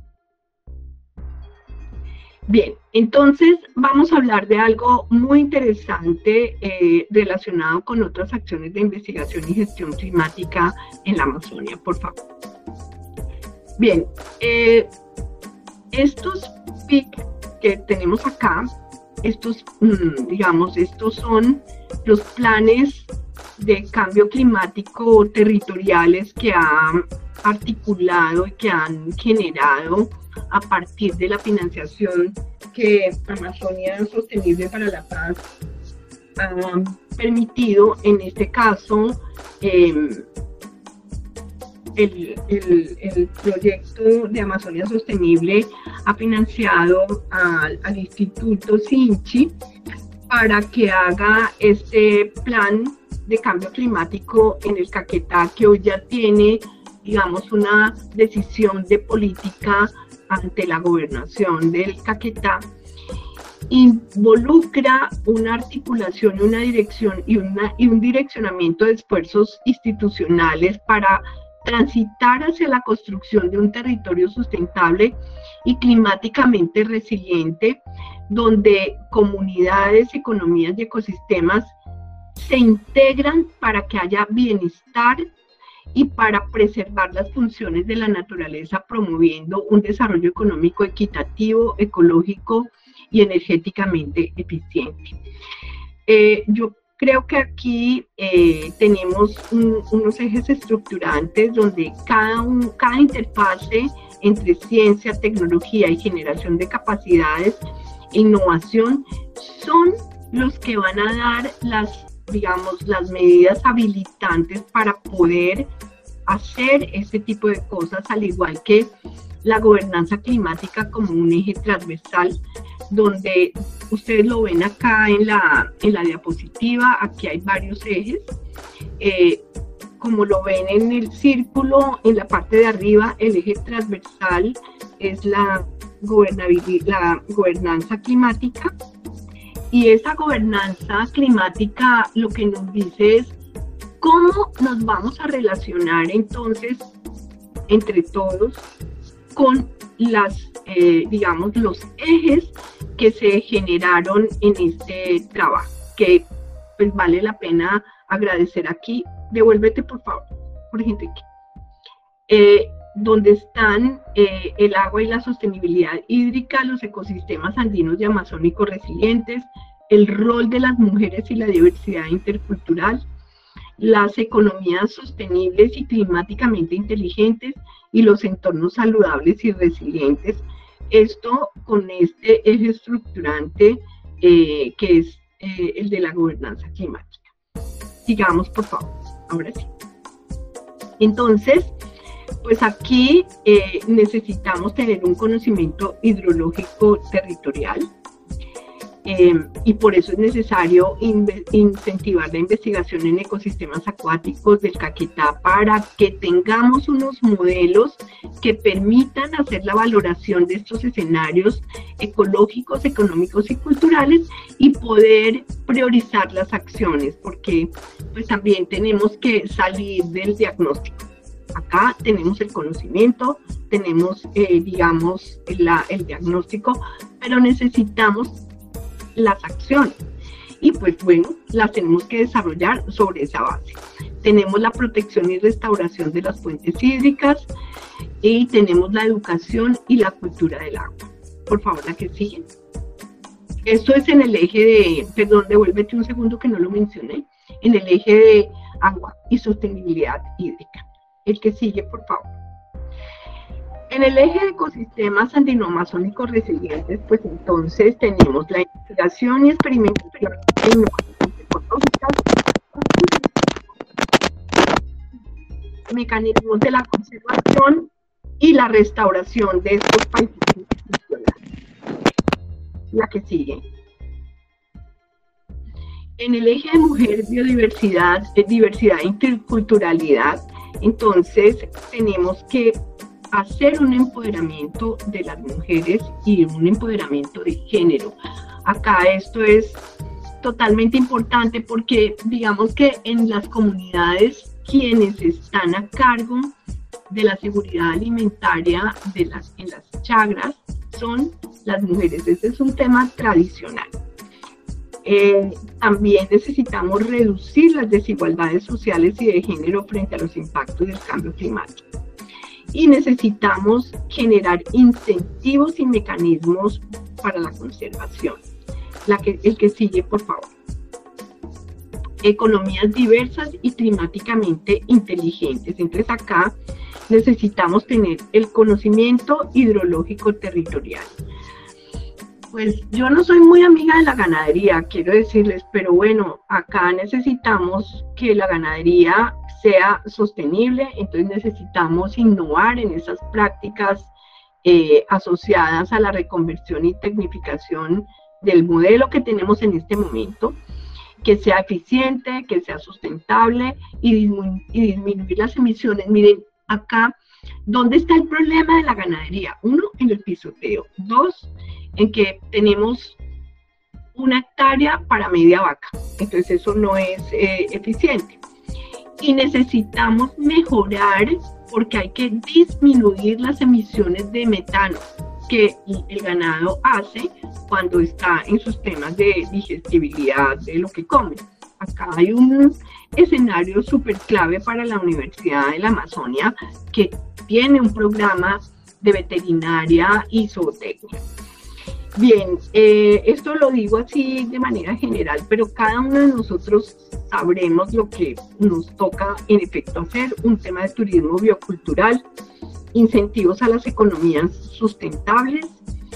Bien, entonces vamos a hablar de algo muy interesante relacionado con otras acciones de investigación y gestión climática en la Amazonia, por favor. Bien, estos PIC que tenemos acá, estos son los planes de cambio climático territoriales que han articulado y que han generado a partir de la financiación que Amazonia Sostenible para la Paz ha permitido. En este caso, el proyecto de Amazonia Sostenible ha financiado al Instituto Sinchi para que haga este plan de cambio climático en el Caquetá, que hoy ya tiene, digamos, una decisión de política ante la gobernación del Caquetá. Involucra una articulación, una dirección y un direccionamiento de esfuerzos institucionales para transitar hacia la construcción de un territorio sustentable y climáticamente resiliente, donde comunidades, economías y ecosistemas se integran para que haya bienestar y para preservar las funciones de la naturaleza, promoviendo un desarrollo económico equitativo, ecológico y energéticamente eficiente. Yo creo que aquí tenemos unos ejes estructurantes donde cada interfase entre ciencia, tecnología y generación de capacidades, innovación, son los que van a dar las medidas habilitantes para poder hacer este tipo de cosas, al igual que la gobernanza climática como un eje transversal, donde ustedes lo ven acá en la diapositiva. Aquí hay varios ejes, como lo ven en el círculo, en la parte de arriba, el eje transversal es la gobernanza climática. Y esa gobernanza climática lo que nos dice es cómo nos vamos a relacionar entonces entre todos con los ejes que se generaron en este trabajo, que pues vale la pena agradecer aquí. Devuélvete, por favor, por ejemplo, aquí. Donde están el agua y la sostenibilidad hídrica, los ecosistemas andinos y amazónicos resilientes, el rol de las mujeres y la diversidad intercultural, las economías sostenibles y climáticamente inteligentes y los entornos saludables y resilientes, Esto con este eje estructurante que es el de la gobernanza climática. Sigamos, por favor. Ahora sí. Entonces, pues aquí necesitamos tener un conocimiento hidrológico territorial y por eso es necesario incentivar la investigación en ecosistemas acuáticos del Caquetá para que tengamos unos modelos que permitan hacer la valoración de estos escenarios ecológicos, económicos y culturales y poder priorizar las acciones, porque pues también tenemos que salir del diagnóstico. Acá tenemos el conocimiento, tenemos, digamos, el diagnóstico, pero necesitamos las acciones. Y pues bueno, las tenemos que desarrollar sobre esa base. Tenemos la protección y restauración de las fuentes hídricas y tenemos la educación y la cultura del agua. Por favor, la que sigue. Esto es en el eje de, perdón, devuélvete un segundo que no lo mencioné, en el eje de agua y sostenibilidad hídrica. El que sigue, por favor. En el eje de ecosistemas andino-amazónicos resilientes, pues entonces tenemos la investigación y experimentación de innovaciones ecológicas, mecanismos de la conservación y la restauración de estos paisajes institucionales. La que sigue. En el eje de mujer, biodiversidad, diversidad e interculturalidad, entonces tenemos que hacer un empoderamiento de las mujeres y un empoderamiento de género. Acá esto es totalmente importante porque digamos que en las comunidades quienes están a cargo de la seguridad alimentaria en las chagras son las mujeres. Ese es un tema tradicional. También necesitamos reducir las desigualdades sociales y de género frente a los impactos del cambio climático. Y necesitamos generar incentivos y mecanismos para la conservación. El que sigue, por favor. Economías diversas y climáticamente inteligentes. Entonces acá necesitamos tener el conocimiento hidrológico territorial. Pues yo no soy muy amiga de la ganadería, quiero decirles, pero bueno, acá necesitamos que la ganadería sea sostenible, entonces necesitamos innovar en esas prácticas asociadas a la reconversión y tecnificación del modelo que tenemos en este momento, que sea eficiente, que sea sustentable y disminuir las emisiones. Miren, acá, ¿dónde está el problema de la ganadería? Uno, en el pisoteo. Dos, en que tenemos una hectárea para media vaca. Entonces eso no es eficiente. Y necesitamos mejorar porque hay que disminuir las emisiones de metano que el ganado hace cuando está en sus temas de digestibilidad de lo que come. Acá hay un escenario súper clave para la Universidad de la Amazonia que tiene un programa de veterinaria y zootecnia. Bien, esto lo digo así de manera general, pero cada uno de nosotros sabremos lo que nos toca en efecto hacer, un tema de turismo biocultural, incentivos a las economías sustentables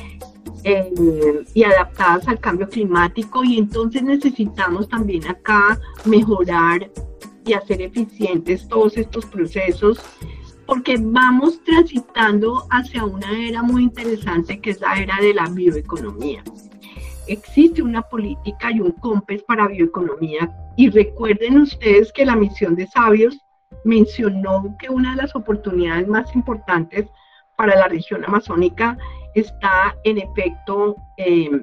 y adaptadas al cambio climático, y entonces necesitamos también acá mejorar y hacer eficientes todos estos procesos, porque vamos transitando hacia una era muy interesante que es la era de la bioeconomía. Existe una política y un COMPES para bioeconomía, y recuerden ustedes que la misión de Sabios mencionó que una de las oportunidades más importantes para la región amazónica está en efecto en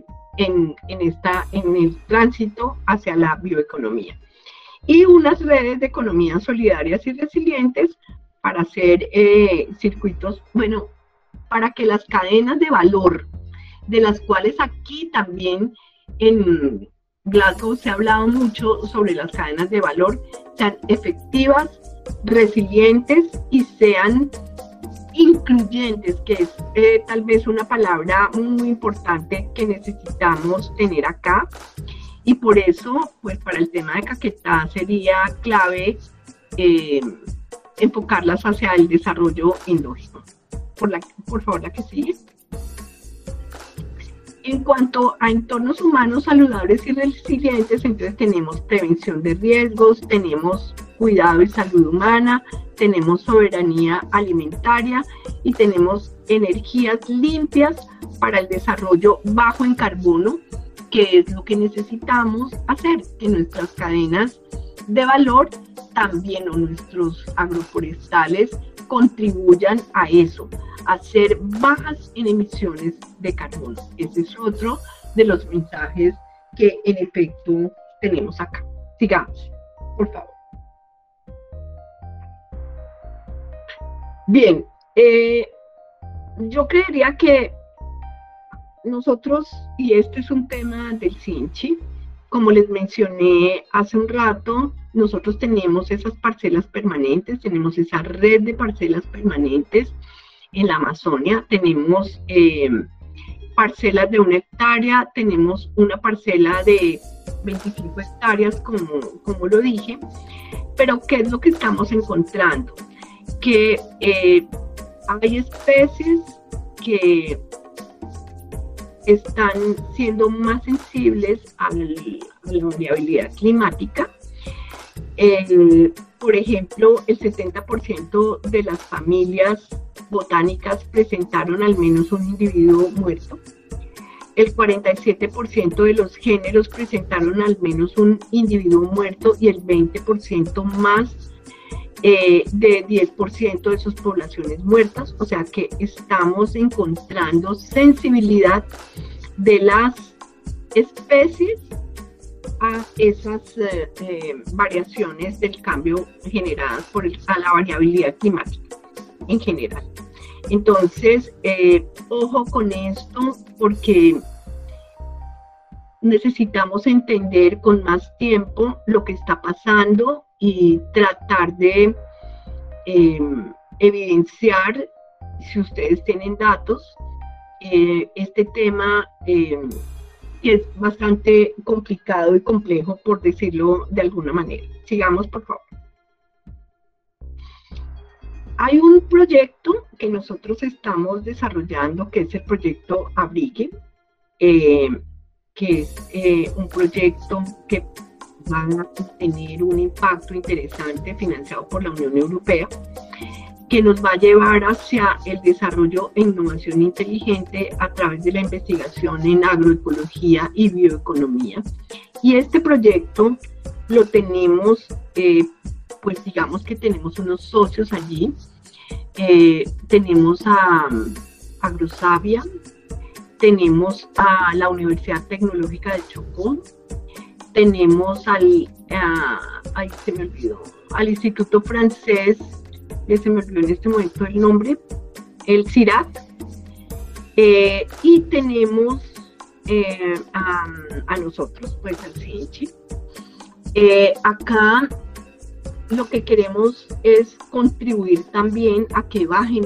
el tránsito hacia la bioeconomía. Y unas redes de economías solidarias y resilientes para hacer circuitos, bueno, para que las cadenas de valor, de las cuales aquí también en Glasgow se ha hablado mucho sobre las cadenas de valor, sean efectivas, resilientes y sean incluyentes, que es tal vez una palabra muy importante que necesitamos tener acá. Y por eso, pues para el tema de Caquetá sería clave enfocarlas hacia el desarrollo endógeno. Por favor, la que sigue. En cuanto a entornos humanos saludables y resilientes, entonces tenemos prevención de riesgos, tenemos cuidado y salud humana, tenemos soberanía alimentaria y tenemos energías limpias para el desarrollo bajo en carbono, que es lo que necesitamos hacer en nuestras cadenas de valor, también o nuestros agroforestales contribuyan a eso, a ser bajas en emisiones de carbono. Ese es otro de los mensajes que en efecto tenemos acá. Sigamos, por favor. Bien, yo creería que nosotros, y este es un tema del CINCHI, como les mencioné hace un rato, nosotros tenemos esas parcelas permanentes, tenemos esa red de parcelas permanentes en la Amazonia, tenemos parcelas de 1 hectárea, tenemos una parcela de 25 hectáreas, como lo dije, pero ¿qué es lo que estamos encontrando? Que hay especies que están siendo más sensibles a la variabilidad climática. Por ejemplo, el 70% de las familias botánicas presentaron al menos un individuo muerto. El 47% de los géneros presentaron al menos un individuo muerto y el 20% más de 10% de sus poblaciones muertas, o sea que estamos encontrando sensibilidad de las especies a esas variaciones del cambio generadas a la variabilidad climática en general. Entonces, ojo con esto, porque necesitamos entender con más tiempo lo que está pasando y tratar de evidenciar, si ustedes tienen datos, este tema que es bastante complicado y complejo, por decirlo de alguna manera. Sigamos, por favor. Hay un proyecto que nosotros estamos desarrollando, que es el proyecto Abrigue, que es un proyecto que va a tener un impacto interesante financiado por la Unión Europea, que nos va a llevar hacia el desarrollo e innovación inteligente a través de la investigación en agroecología y bioeconomía. Y este proyecto lo tenemos, pues digamos que tenemos unos socios allí. Tenemos a Agrosavia, tenemos a la Universidad Tecnológica de Chocó, tenemos al Instituto Francés, que se me olvidó en este momento el nombre, el CIRAC, y tenemos a nosotros, pues al CINCHI. Acá lo que queremos es contribuir también a que bajen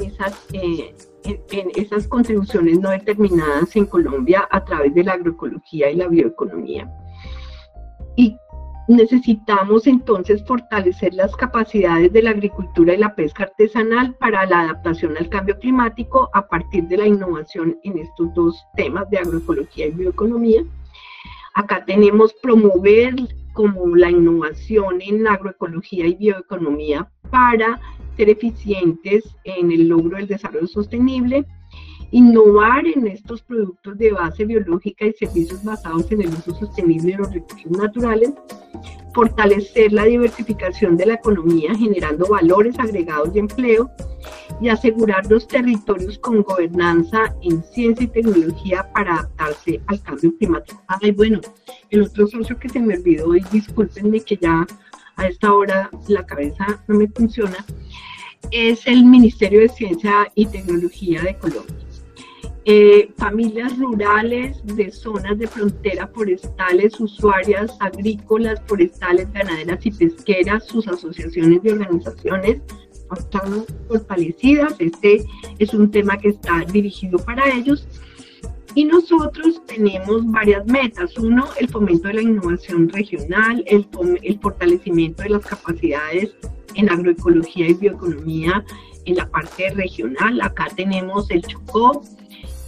esas contribuciones no determinadas en Colombia a través de la agroecología y la bioeconomía. Y necesitamos entonces fortalecer las capacidades de la agricultura y la pesca artesanal para la adaptación al cambio climático a partir de la innovación en estos dos temas de agroecología y bioeconomía. Acá tenemos promover como la innovación en agroecología y bioeconomía para ser eficientes en el logro del desarrollo sostenible, innovar en estos productos de base biológica y servicios basados en el uso sostenible de los recursos naturales, fortalecer la diversificación de la economía generando valores agregados de empleo y asegurar los territorios con gobernanza en ciencia y tecnología para adaptarse al cambio climático. Ay, bueno, el otro socio que se me olvidó, y discúlpenme que ya a esta hora la cabeza no me funciona, es el Ministerio de Ciencia y Tecnología de Colombia. Familias rurales de zonas de frontera forestales, usuarias agrícolas, forestales, ganaderas y pesqueras, sus asociaciones y organizaciones están fortalecidas. Este es un tema que está dirigido para ellos. Y nosotros tenemos varias metas. Uno, el fomento de la innovación regional, el fortalecimiento de las capacidades en agroecología y bioeconomía en la parte regional. Acá tenemos el Chocó,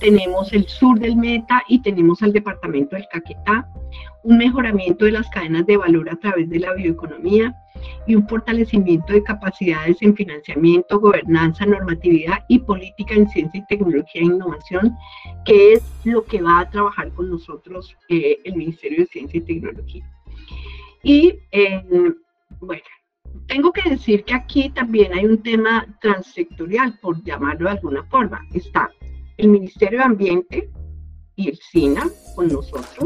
tenemos el sur del Meta y tenemos el departamento del Caquetá, un mejoramiento de las cadenas de valor a través de la bioeconomía y un fortalecimiento de capacidades en financiamiento, gobernanza, normatividad y política en ciencia y tecnología e innovación, que es lo que va a trabajar con nosotros el Ministerio de Ciencia y Tecnología. Y bueno, tengo que decir que aquí también hay un tema transsectorial, por llamarlo de alguna forma. Está el Ministerio de Ambiente y el SINA con nosotros.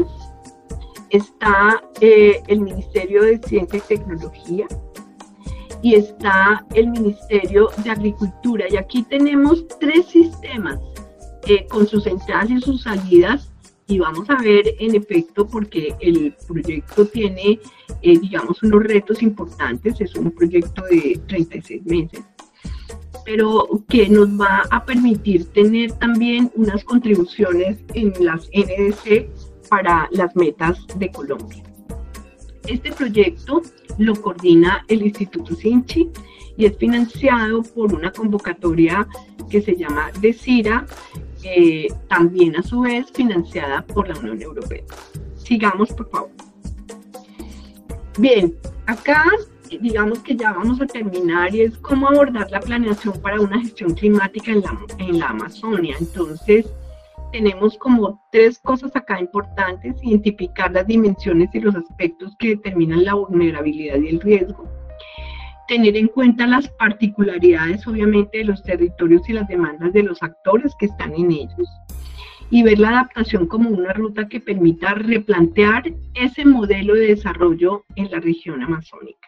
Está el Ministerio de Ciencia y Tecnología y está el Ministerio de Agricultura. Y aquí tenemos 3 sistemas con sus entradas y sus salidas, y vamos a ver en efecto porque el proyecto tiene, digamos, unos retos importantes. Es un proyecto de 36 meses, pero que nos va a permitir tener también unas contribuciones en las NDC para las metas de Colombia. Este proyecto lo coordina el Instituto Sinchi y es financiado por una convocatoria que se llama DECIRA, también a su vez financiada por la Unión Europea. Sigamos, por favor. Bien, acá digamos que ya vamos a terminar, y es cómo abordar la planeación para una gestión climática en la Amazonia. Entonces, tenemos como 3 cosas acá importantes: identificar las dimensiones y los aspectos que determinan la vulnerabilidad y el riesgo, tener en cuenta las particularidades, obviamente, de los territorios y las demandas de los actores que están en ellos, y ver la adaptación como una ruta que permita replantear ese modelo de desarrollo en la región amazónica.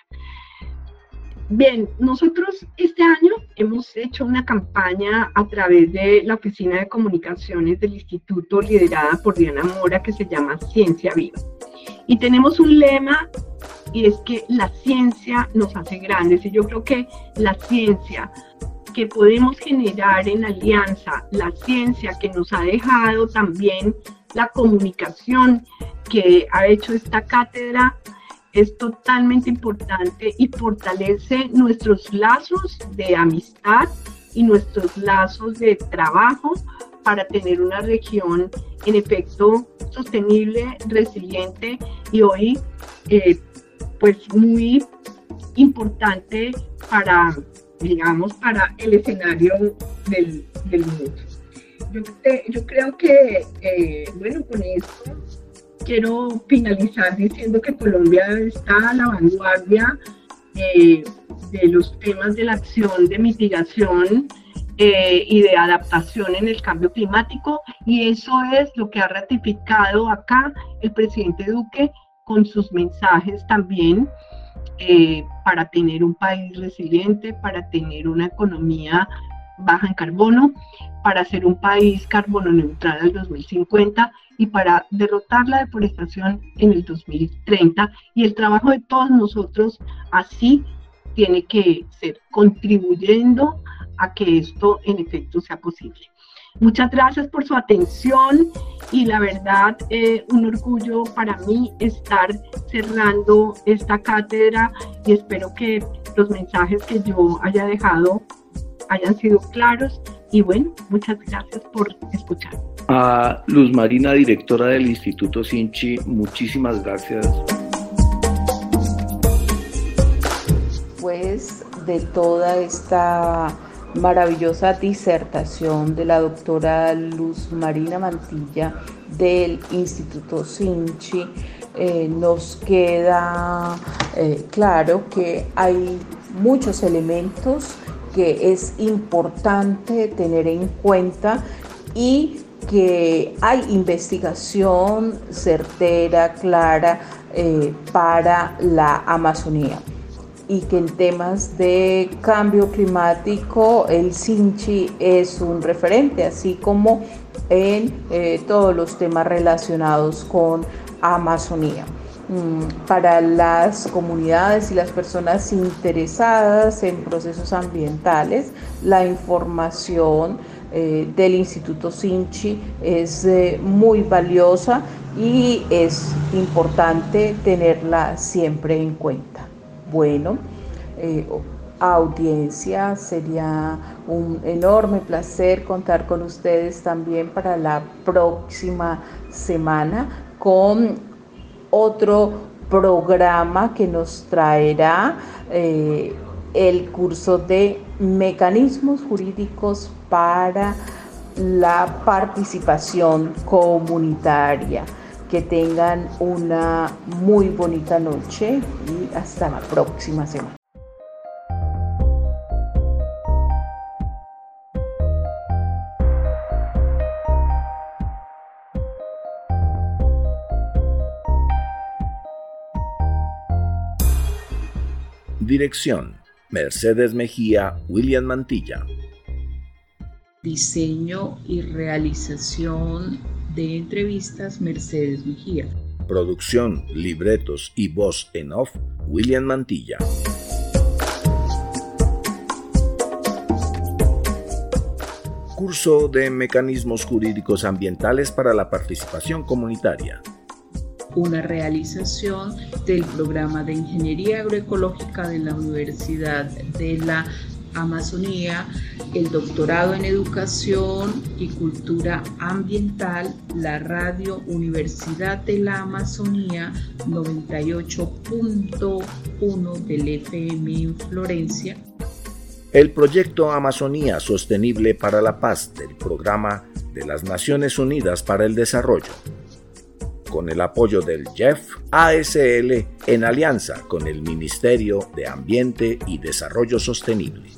Bien, nosotros este año hemos hecho una campaña a través de la Oficina de Comunicaciones del Instituto, liderada por Diana Mora, que se llama Ciencia Viva. Y tenemos un lema, y es que la ciencia nos hace grandes. Y yo creo que la ciencia que podemos generar en alianza, la ciencia que nos ha dejado también la comunicación que ha hecho esta cátedra, es totalmente importante y fortalece nuestros lazos de amistad y nuestros lazos de trabajo para tener una región en efecto sostenible, resiliente y hoy pues muy importante para, digamos, para el escenario del mundo. Yo creo que, bueno, con esto quiero finalizar diciendo que Colombia está a la vanguardia de los temas de la acción de mitigación y de adaptación en el cambio climático, y eso es lo que ha ratificado acá el presidente Duque con sus mensajes también para tener un país resiliente, para tener una economía baja en carbono, para ser un país carbono neutral al 2050 y para derrotar la deforestación en el 2030. Y el trabajo de todos nosotros así tiene que ser, contribuyendo a que esto en efecto sea posible. Muchas gracias por su atención y la verdad un orgullo para mí estar cerrando esta cátedra, y espero que los mensajes que yo haya dejado hayan sido claros, y bueno, muchas gracias por escuchar. A Luz Marina, directora del Instituto Sinchi, muchísimas gracias. Pues de toda esta maravillosa disertación de la doctora Luz Marina Mantilla del Instituto Sinchi, nos queda claro que hay muchos elementos que es importante tener en cuenta y que hay investigación certera, clara para la Amazonía, y que en temas de cambio climático el Sinchi es un referente, así como en todos los temas relacionados con Amazonía. Para las comunidades y las personas interesadas en procesos ambientales, la información del Instituto Sinchi es muy valiosa y es importante tenerla siempre en cuenta. Bueno, audiencia. Sería un enorme placer contar con ustedes también para la próxima semana con otro programa que nos traerá el curso de mecanismos jurídicos para la participación comunitaria. Que tengan una muy bonita noche y hasta la próxima semana. Dirección: Mercedes Mejía, William Mantilla. Diseño y realización de entrevistas, Mercedes Mejía. Producción, libretos y voz en off, William Mantilla. Curso de Mecanismos Jurídicos Ambientales para la Participación Comunitaria. Una realización del programa de Ingeniería Agroecológica de la Universidad de la Amazonía, el doctorado en Educación y Cultura Ambiental, la Radio Universidad de la Amazonía 98.1 del FM en Florencia. El proyecto Amazonía Sostenible para la Paz del Programa de las Naciones Unidas para el Desarrollo, con el apoyo del JEF ASL en alianza con el Ministerio de Ambiente y Desarrollo Sostenible.